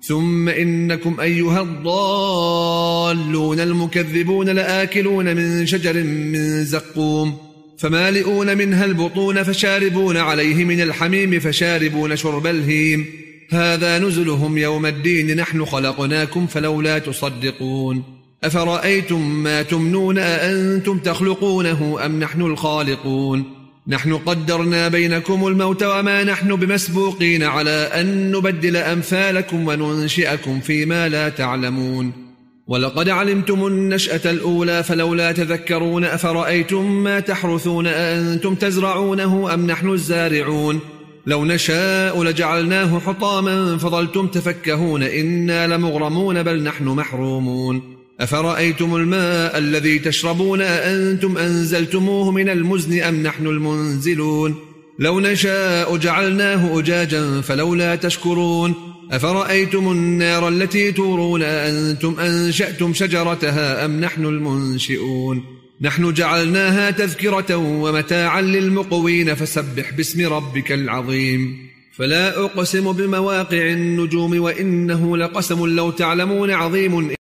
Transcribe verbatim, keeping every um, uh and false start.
ثم إنكم أيها الضالون المكذبون لآكلون من شجر من زقوم فمالئون منها البطون فشاربون عليه من الحميم فشاربون شرب الهيم هذا نزلهم يوم الدين نحن خلقناكم فلولا تصدقون أفرأيتم ما تمنون أأنتم تخلقونه أم نحن الخالقون نحن قدرنا بينكم الموت وما نحن بمسبوقين على أن نبدل أمثالكم وننشئكم فيما لا تعلمون ولقد علمتم النشأة الأولى فلولا تذكرون أفرأيتم ما تحرثون أأنتم تزرعونه أم نحن الزارعون لو نشاء لجعلناه حطاما فظلتم تفكهون إنا لمغرمون بل نحن محرومون أفرأيتم الماء الذي تشربون أأنتم أنزلتموه من المزن أم نحن المنزلون لو نشاء جعلناه أجاجا فلولا تشكرون أفرأيتم النار التي تورون أأنتم أنشأتم شجرتها أم نحن المنشئون نحن جعلناها تذكرة ومتاعا للمقوين فسبح باسم ربك العظيم فلا أقسم بمواقع النجوم وإنه لقسم لو تعلمون عظيم